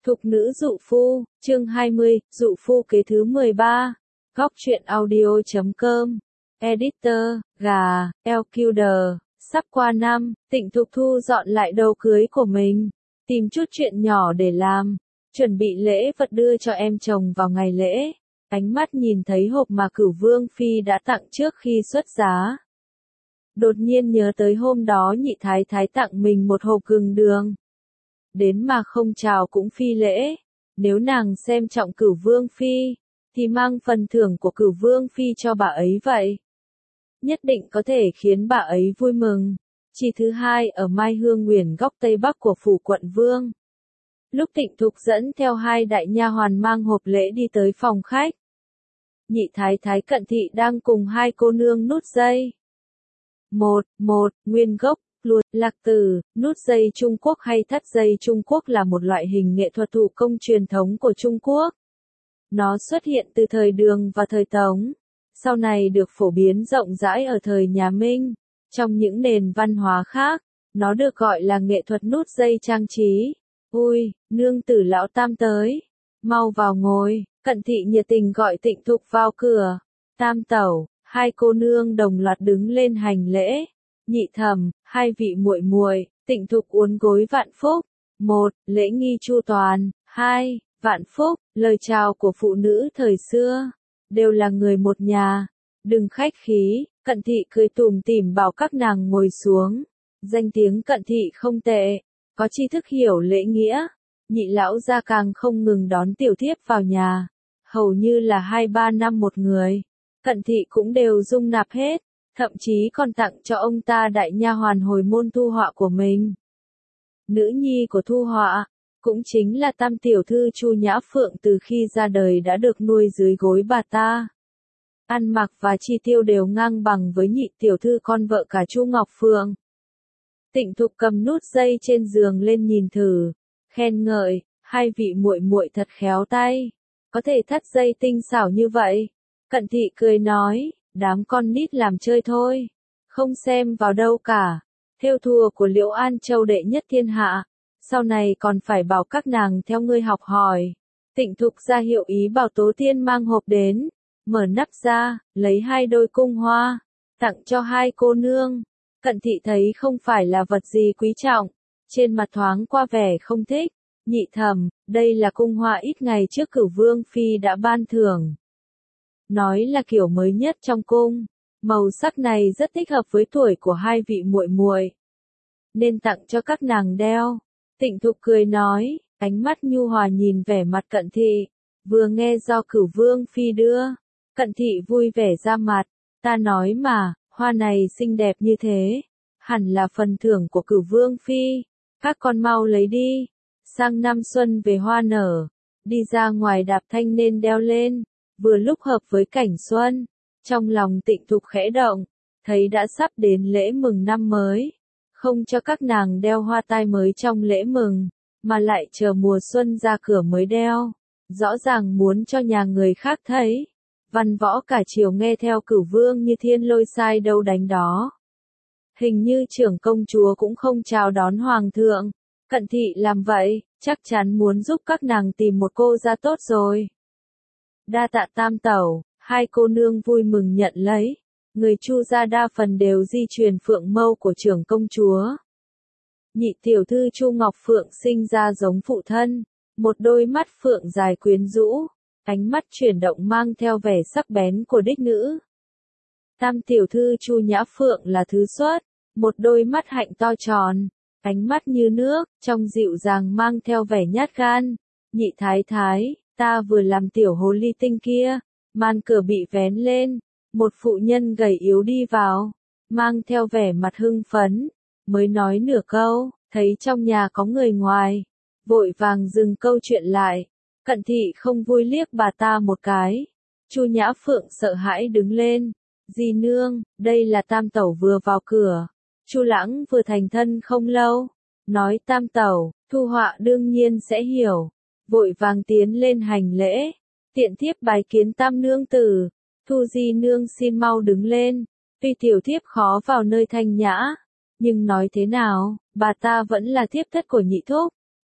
Thục nữ dụ phu, chương 20, dụ phu kế thứ 13. Góc truyện audio.com. Editor, gà, LQD. Sắp qua năm, Tịnh Thục thu dọn lại đồ cưới của mình. Tìm chút chuyện nhỏ để làm. Chuẩn bị lễ vật đưa cho em chồng vào ngày lễ. Ánh mắt nhìn thấy hộp mà Cửu Vương Phi đã tặng trước khi xuất giá. Đột nhiên nhớ tới hôm đó nhị thái thái tặng mình một hộp gừng đường. Đến mà không chào cũng phi lễ. Nếu nàng xem trọng Cửu Vương Phi, thì mang phần thưởng của Cửu Vương Phi cho bà ấy vậy. Nhất định có thể khiến bà ấy vui mừng. Chi thứ hai ở Mai Hương Nguyền góc Tây Bắc của phủ quận Vương. Lúc Tịnh Thục dẫn theo hai đại nha hoàn mang hộp lễ đi tới phòng khách. Nhị thái thái Cận Thị đang cùng hai cô nương nút dây. Nguyên gốc, luôn, lạc tử, nút dây Trung Quốc hay thắt dây Trung Quốc là một loại hình nghệ thuật thủ công truyền thống của Trung Quốc. Nó xuất hiện từ thời Đường và thời Tống. Sau này được phổ biến rộng rãi ở thời nhà Minh. Trong những nền văn hóa khác, nó được gọi là nghệ thuật nút dây trang trí. Ui, nương tử lão tam tới. Mau vào ngồi, Cận Thị nhiệt tình gọi Tịnh Thục vào cửa. Tam tẩu, hai cô nương đồng loạt đứng lên hành lễ. Nhị thẩm, hai vị muội muội, Tịnh Thục uốn gối vạn phúc. 1. Lễ nghi chu toàn. 2. Vạn phúc, lời chào của phụ nữ thời xưa. Đều là người một nhà. Đừng khách khí, Cận Thị cười tủm tỉm bảo các nàng ngồi xuống. Danh tiếng Cận Thị không tệ, có tri thức hiểu lễ nghĩa. Nhị lão gia càng không ngừng đón tiểu thiếp vào nhà. Hầu như là 2-3 năm một người. Cận Thị cũng đều dung nạp hết. Thậm chí còn tặng cho ông ta đại nha hoàn hồi môn Thu Họa của mình. Nữ nhi của Thu Họa, cũng chính là tam tiểu thư Chu Nhã Phượng từ khi ra đời đã được nuôi dưới gối bà ta. Ăn mặc và chi tiêu đều ngang bằng với nhị tiểu thư con vợ cả Chu Ngọc Phượng. Tịnh Thục cầm nút dây trên giường lên nhìn thử, khen ngợi, hai vị muội muội thật khéo tay, có thể thắt dây tinh xảo như vậy. Cận Thị cười nói, đám con nít làm chơi thôi, không xem vào đâu cả. Thêu thùa của Liễu An Châu đệ nhất thiên hạ, sau này còn phải bảo các nàng theo ngươi học hỏi. Tịnh Thục ra hiệu ý bảo Tố Tiên mang hộp đến, mở nắp ra, lấy hai đôi cung hoa, tặng cho hai cô nương. Cận Thị thấy không phải là vật gì quý trọng, trên mặt thoáng qua vẻ không thích. Nhị thẩm, đây là cung hoa ít ngày trước Cửu Vương Phi đã ban thưởng. Nói là kiểu mới nhất trong cung, màu sắc này rất thích hợp với tuổi của hai vị muội muội, nên tặng cho các nàng đeo. Tịnh Thục cười nói, ánh mắt nhu hòa nhìn vẻ mặt Cận Thị, vừa nghe do Cửu Vương Phi đưa. Cận Thị vui vẻ ra mặt, ta nói mà, hoa này xinh đẹp như thế, hẳn là phần thưởng của Cửu Vương Phi, các con mau lấy đi, sang năm xuân về hoa nở, đi ra ngoài đạp thanh nên đeo lên, vừa lúc hợp với cảnh xuân. Trong lòng Tịnh Thục khẽ động, thấy đã sắp đến lễ mừng năm mới, không cho các nàng đeo hoa tai mới trong lễ mừng, mà lại chờ mùa xuân ra cửa mới đeo, rõ ràng muốn cho nhà người khác thấy. Văn võ cả triều nghe theo Cửu Vương như thiên lôi sai đâu đánh đó. Hình như trưởng công chúa cũng không chào đón hoàng thượng. Cận Thị làm vậy, chắc chắn muốn giúp các nàng tìm một cô gia tốt rồi. Đa tạ tam tẩu, hai cô nương vui mừng nhận lấy. Người Chu gia đa phần đều di truyền phượng mâu của trưởng công chúa. Nhị tiểu thư Chu Ngọc Phượng sinh ra giống phụ thân, một đôi mắt phượng dài quyến rũ, ánh mắt chuyển động mang theo vẻ sắc bén của đích nữ. Tam tiểu thư Chu Nhã Phượng là thứ xuất, một đôi mắt hạnh to tròn, ánh mắt như nước, trong dịu dàng mang theo vẻ nhát gan. Nhị thái thái, ta vừa làm tiểu hồ ly tinh kia, màn cửa bị vén lên, một phụ nhân gầy yếu đi vào, mang theo vẻ mặt hưng phấn, mới nói nửa câu, thấy trong nhà có người ngoài, vội vàng dừng câu chuyện lại. Cận Thị không vui liếc bà ta một cái. Chu Nhã Phượng sợ hãi đứng lên. Dì nương, đây là tam tẩu vừa vào cửa. Chu Lãng vừa thành thân không lâu. Nói tam tẩu, Thu Họa đương nhiên sẽ hiểu. Vội vàng tiến lên hành lễ. Tiện thiếp bái kiến tam nương tử. Thu di nương xin mau đứng lên. Tuy tiểu thiếp khó vào nơi thanh nhã, nhưng nói thế nào, bà ta vẫn là thiếp thất của nhị thúc.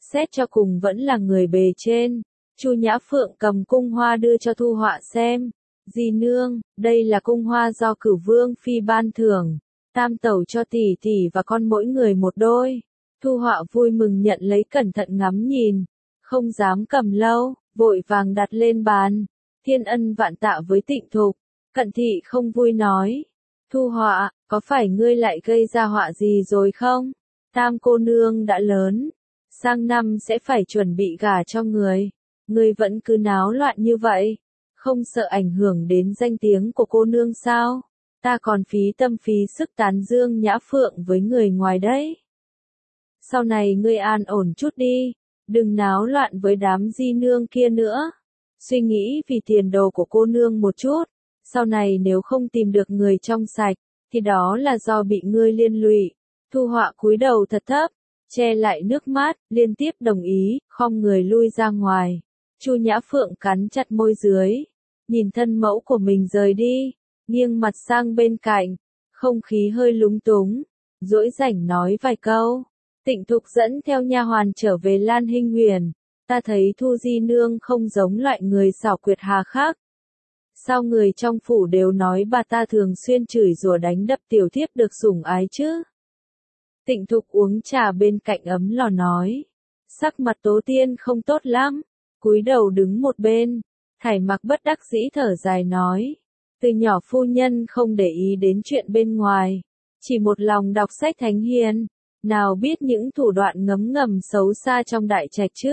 Xét cho cùng vẫn là người bề trên. Chu Nhã Phượng cầm cung hoa đưa cho Thu Họa xem. Di nương, đây là cung hoa do Cửu Vương phi ban thưởng. Tam tẩu cho tỷ tỷ và con mỗi người một đôi. Thu Họa vui mừng nhận lấy, cẩn thận ngắm nhìn. Không dám cầm lâu, vội vàng đặt lên bàn. Thiên ân vạn tạ với Tịnh Thục. Cận thị không vui nói. Thu Họa, có phải ngươi lại gây ra họa gì rồi không? Tam cô nương đã lớn. Sang năm sẽ phải chuẩn bị gả cho người. Ngươi vẫn cứ náo loạn như vậy. Không sợ ảnh hưởng đến danh tiếng của cô nương sao? Ta còn phí tâm phí sức tán dương Nhã Phượng với người ngoài đấy. Sau này ngươi an ổn chút đi. Đừng náo loạn với đám di nương kia nữa. Suy nghĩ vì tiền đồ của cô nương một chút. Sau này nếu không tìm được người trong sạch, thì đó là do bị ngươi liên lụy. Thu Họa cúi đầu thật thấp, che lại nước mắt, liên tiếp đồng ý, khom người lui ra ngoài. Chu Nhã Phượng cắn chặt môi dưới, nhìn thân mẫu của mình rời đi, nghiêng mặt sang bên cạnh, không khí hơi lúng túng, dỗi rảnh nói vài câu. Tịnh Thục dẫn theo nha hoàn trở về Lan Hinh Huyền, ta thấy Thu di nương không giống loại người xảo quyệt hà khắc. Sao người trong phủ đều nói bà ta thường xuyên chửi rủa đánh đập tiểu thiếp được sủng ái chứ? Tịnh Thục uống trà bên cạnh ấm lò nói. Sắc mặt Tố Tiên không tốt lắm, cúi đầu đứng một bên. Thải Mặc bất đắc dĩ thở dài nói. Từ nhỏ phu nhân không để ý đến chuyện bên ngoài, chỉ một lòng đọc sách thánh hiền, nào biết những thủ đoạn ngấm ngầm xấu xa trong đại trạch chứ?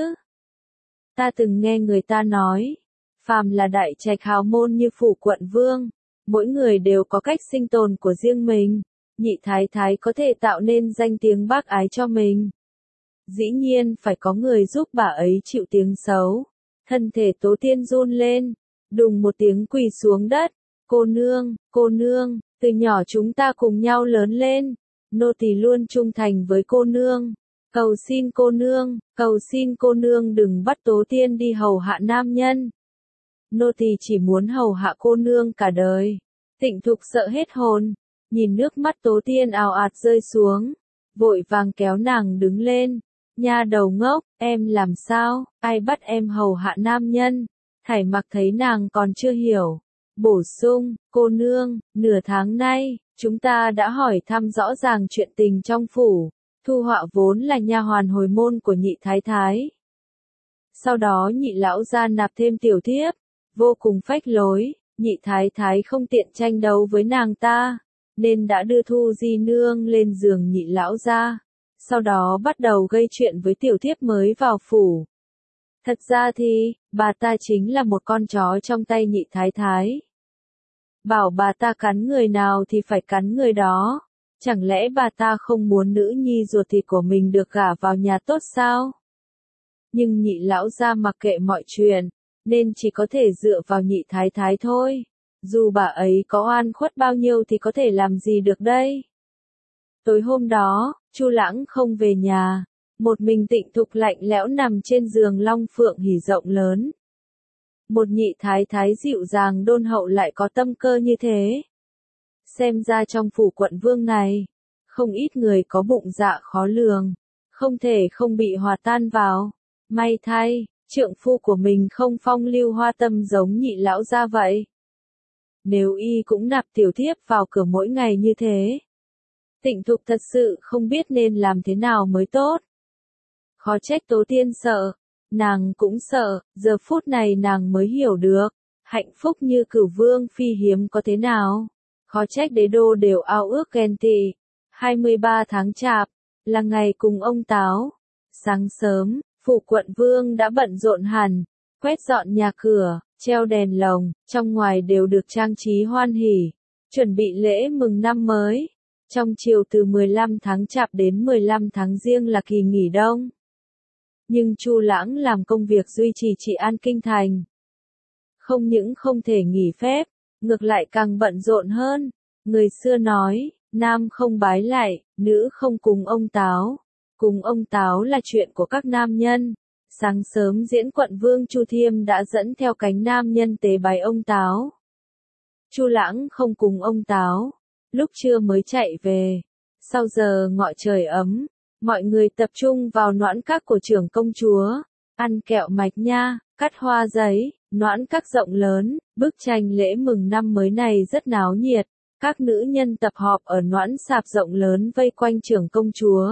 Ta từng nghe người ta nói, phàm là đại trạch hào môn như phủ quận vương, mỗi người đều có cách sinh tồn của riêng mình. Nhị thái thái có thể tạo nên danh tiếng bác ái cho mình. Dĩ nhiên phải có người giúp bà ấy chịu tiếng xấu. Thân thể Tố Tiên run lên, đùng một tiếng quỳ xuống đất. Cô nương, từ nhỏ chúng ta cùng nhau lớn lên. Nô tỳ luôn trung thành với cô nương. Cầu xin cô nương đừng bắt Tố Tiên đi hầu hạ nam nhân. Nô tỳ chỉ muốn hầu hạ cô nương cả đời. Tịnh Thục sợ hết hồn, nhìn nước mắt Tố Tiên ào ạt rơi xuống, vội vàng kéo nàng đứng lên. Nha đầu ngốc, em làm sao, ai bắt em hầu hạ nam nhân? Thải Mặc thấy nàng còn chưa hiểu, bổ sung, cô nương, nửa tháng nay, chúng ta đã hỏi thăm rõ ràng chuyện tình trong phủ. Thu Họa vốn là nha hoàn hồi môn của nhị thái thái. Sau đó nhị lão gia nạp thêm tiểu thiếp, vô cùng phách lối, nhị thái thái không tiện tranh đấu với nàng ta, nên đã đưa Thu di nương lên giường nhị lão gia. Sau đó bắt đầu gây chuyện với tiểu thiếp mới vào phủ. Thật ra thì, bà ta chính là một con chó trong tay nhị thái thái. Bảo bà ta cắn người nào thì phải cắn người đó. Chẳng lẽ bà ta không muốn nữ nhi ruột thịt của mình được gả vào nhà tốt sao? Nhưng nhị lão gia mặc kệ mọi chuyện, nên chỉ có thể dựa vào nhị thái thái thôi. Dù bà ấy có oan khuất bao nhiêu thì có thể làm gì được đây? Tối hôm đó, Chu Lãng không về nhà, một mình Tịnh Thục lạnh lẽo nằm trên giường Long Phượng hỉ rộng lớn. Một nhị thái thái dịu dàng đôn hậu lại có tâm cơ như thế. Xem ra trong phủ quận vương này, không ít người có bụng dạ khó lường, không thể không bị hòa tan vào. May thay, trượng phu của mình không phong lưu hoa tâm giống nhị lão gia vậy. Nếu y cũng nạp tiểu thiếp vào cửa mỗi ngày như thế, Tịnh Thục thật sự không biết nên làm thế nào mới tốt. Khó trách Tố Tiên sợ, nàng cũng sợ, giờ phút này nàng mới hiểu được, hạnh phúc như Cửu Vương phi hiếm có thế nào. Khó trách đế đô đều ao ước ghen tị. 23 tháng Chạp, là ngày cùng ông Táo. Sáng sớm, phủ quận vương đã bận rộn hẳn, quét dọn nhà cửa, treo đèn lồng, trong ngoài đều được trang trí hoan hỉ, chuẩn bị lễ mừng năm mới. Trong chiều từ 15 tháng Chạp đến 15 tháng Giêng là kỳ nghỉ đông. Nhưng Chu Lãng làm công việc duy trì trị an kinh thành. Không những không thể nghỉ phép, ngược lại càng bận rộn hơn. Người xưa nói, nam không bái lại, nữ không cúng ông Táo. Cúng ông Táo là chuyện của các nam nhân. Sáng sớm diễn quận vương Chu Thiêm đã dẫn theo cánh nam nhân tế bái ông Táo. Chu Lãng không cúng ông Táo, lúc trưa mới chạy về. Sau giờ ngọ trời ấm, Mọi người tập trung vào noãn các của trưởng công chúa, ăn kẹo mạch nha, cắt hoa giấy, noãn các rộng lớn, bức tranh lễ mừng năm mới này rất náo nhiệt. Các nữ nhân tập họp ở noãn sạp rộng lớn vây quanh trưởng công chúa.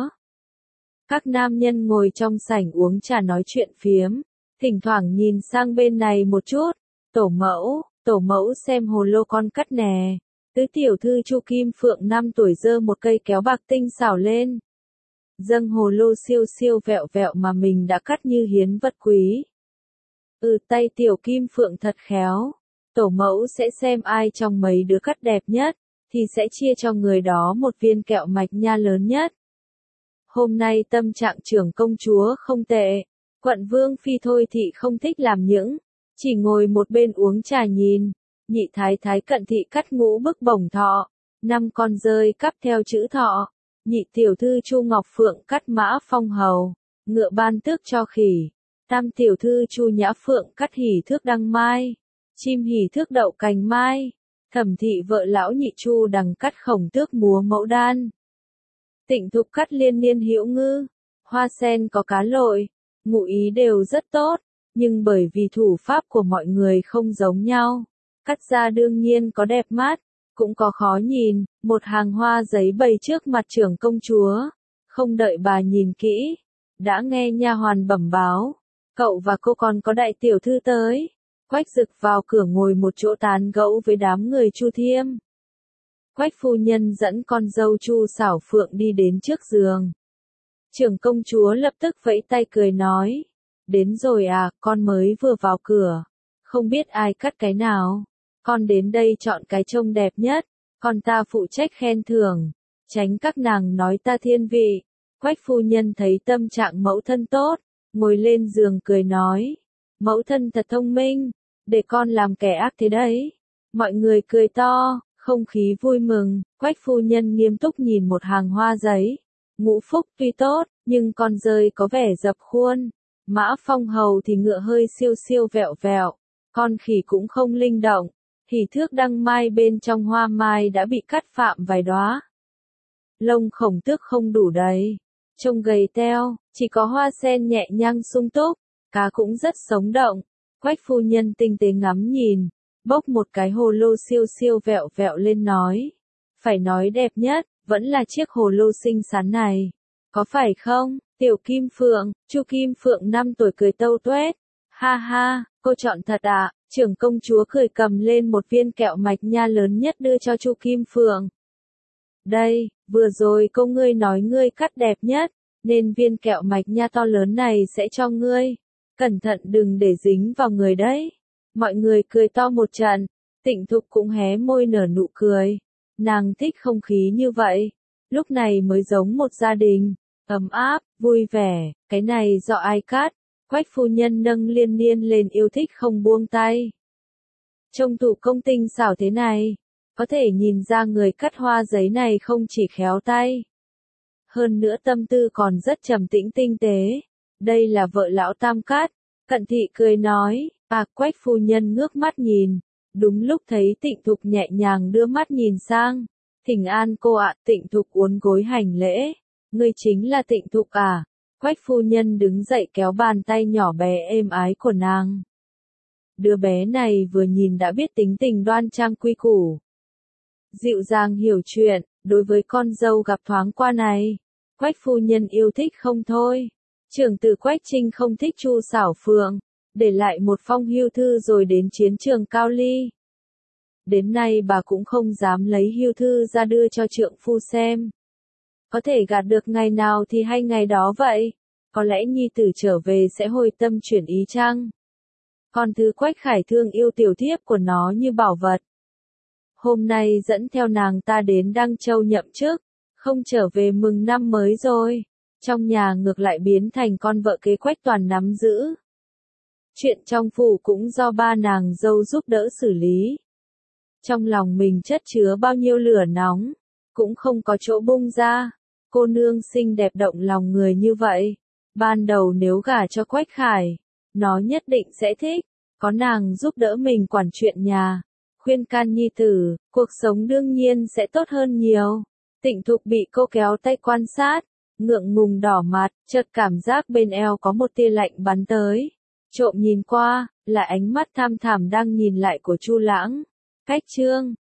Các nam nhân ngồi trong sảnh uống trà nói chuyện phiếm, thỉnh thoảng nhìn sang bên này một chút. Tổ mẫu xem hồ lô con cắt nè. Tứ tiểu thư Chu Kim Phượng 5 tuổi giơ một cây kéo bạc tinh xảo lên. Dâng hồ lô siêu siêu vẹo vẹo mà mình đã cắt như hiến vật quý. Tay tiểu Kim Phượng thật khéo. Tổ mẫu sẽ xem ai trong mấy đứa cắt đẹp nhất, thì sẽ chia cho người đó một viên kẹo mạch nha lớn nhất. Hôm nay tâm trạng trưởng công chúa không tệ. Quận Vương Phi thôi thị không thích làm những, chỉ ngồi một bên uống trà nhìn. Nhị thái thái Cận thị cắt ngũ bức bổng thọ, 5 con rơi cắp theo chữ thọ. Nhị tiểu thư Chu Ngọc Phượng cắt mã phong hầu, ngựa ban tước cho khỉ. Tam tiểu thư Chu Nhã Phượng cắt hỉ thước đăng mai, chim hỉ thước đậu cành mai. Thẩm thị vợ lão nhị Chu đằng cắt khổng tước múa mẫu đan. Tịnh thục cắt liên niên hữu ngư, hoa sen có cá lội, ngụ ý đều rất tốt, nhưng bởi vì thủ pháp của mọi người không giống nhau, cắt ra đương nhiên có đẹp mắt, cũng có khó nhìn. Một hàng hoa giấy bày trước mặt trưởng công chúa, không đợi bà nhìn kỹ, đã nghe nha hoàn bẩm báo, cậu và cô còn có đại tiểu thư tới. Quách Dực vào cửa ngồi một chỗ tán gẫu với đám người Chu Thiêm. Quách phu nhân dẫn con dâu Chu Xảo Phượng đi đến trước giường. Trưởng công chúa lập tức vẫy tay cười nói, đến rồi à, con mới vừa vào cửa, không biết ai cắt cái nào, con đến đây chọn cái trông đẹp nhất, con ta phụ trách khen thưởng, tránh các nàng nói ta thiên vị. Quách phu nhân thấy tâm trạng mẫu thân tốt, ngồi lên giường cười nói, mẫu thân thật thông minh, để con làm kẻ ác thế đấy. Mọi người cười to, không khí vui mừng. Quách phu nhân nghiêm túc nhìn một hàng hoa giấy. Ngũ phúc tuy tốt, nhưng con rơi có vẻ dập khuôn. Mã phong hầu thì ngựa hơi siêu siêu vẹo vẹo. Con khỉ cũng không linh động. Hỉ thước đăng mai bên trong hoa mai đã bị cắt phạm vài đóa. Lông khổng tước không đủ đầy, trông gầy teo, chỉ có hoa sen nhẹ nhàng sung túc, cá cũng rất sống động. Quách phu nhân tinh tế ngắm nhìn, bốc một cái hồ lô siêu siêu vẹo vẹo lên nói, phải nói đẹp nhất, vẫn là chiếc hồ lô xinh xắn này. Có phải không, tiểu Kim Phượng? Chu Kim Phượng 5 tuổi cười tâu tuét. Ha ha, cô chọn thật ạ. Trưởng công chúa cười cầm lên một viên kẹo mạch nha lớn nhất đưa cho Chu Kim Phượng. Đây, vừa rồi cô ngươi nói ngươi cắt đẹp nhất, nên viên kẹo mạch nha to lớn này sẽ cho ngươi. Cẩn thận đừng để dính vào người đấy. Mọi người cười to một trận, Tịnh Thục cũng hé môi nở nụ cười. Nàng thích không khí như vậy, lúc này mới giống một gia đình, ấm áp, vui vẻ. Cái này do ai cắt? Quách phu nhân nâng liên niên lên yêu thích không buông tay. Trông thủ công tinh xảo thế này, có thể nhìn ra người cắt hoa giấy này không chỉ khéo tay, hơn nữa tâm tư còn rất trầm tĩnh tinh tế. Đây là vợ lão Tam cắt. Cận thị cười nói, Quách phu nhân ngước mắt nhìn, đúng lúc thấy Tịnh Thục nhẹ nhàng đưa mắt nhìn sang. Thỉnh an cô ạ. Tịnh Thục uốn gối hành lễ. Ngươi chính là Tịnh Thục à? Quách phu nhân đứng dậy kéo bàn tay nhỏ bé êm ái của nàng. Đứa bé này vừa nhìn đã biết tính tình đoan trang quy củ, dịu dàng hiểu chuyện. Đối với con dâu gặp thoáng qua này, Quách phu nhân yêu thích không thôi. Trưởng tử Quách Trinh không thích Chu Xảo Phượng, để lại một phong hưu thư rồi đến chiến trường Cao Ly. Đến nay bà cũng không dám lấy hưu thư ra đưa cho trượng phu xem. Có thể gạt được ngày nào thì hay ngày đó vậy. Có lẽ nhi tử trở về sẽ hồi tâm chuyển ý chăng? Còn thứ Quách Khải thương yêu tiểu thiếp của nó như bảo vật. Hôm nay dẫn theo nàng ta đến Đăng Châu nhậm chức, không trở về mừng năm mới rồi. Trong nhà ngược lại biến thành con vợ kế Quách Toàn nắm giữ. Chuyện trong phủ cũng do ba nàng dâu giúp đỡ xử lý. Trong lòng mình chất chứa bao nhiêu lửa nóng, cũng không có chỗ bung ra. Cô nương xinh đẹp động lòng người như vậy, ban đầu nếu gả cho Quách Khải, nó nhất định sẽ thích. Có nàng giúp đỡ mình quản chuyện nhà, khuyên can nhi tử, cuộc sống đương nhiên sẽ tốt hơn nhiều. Tịnh Thục bị cô kéo tay quan sát, ngượng ngùng đỏ mặt, chợt cảm giác bên eo có một tia lạnh bắn tới. Trộm nhìn qua, là ánh mắt tham thẳm đang nhìn lại của Chu Lãng. Cách Chương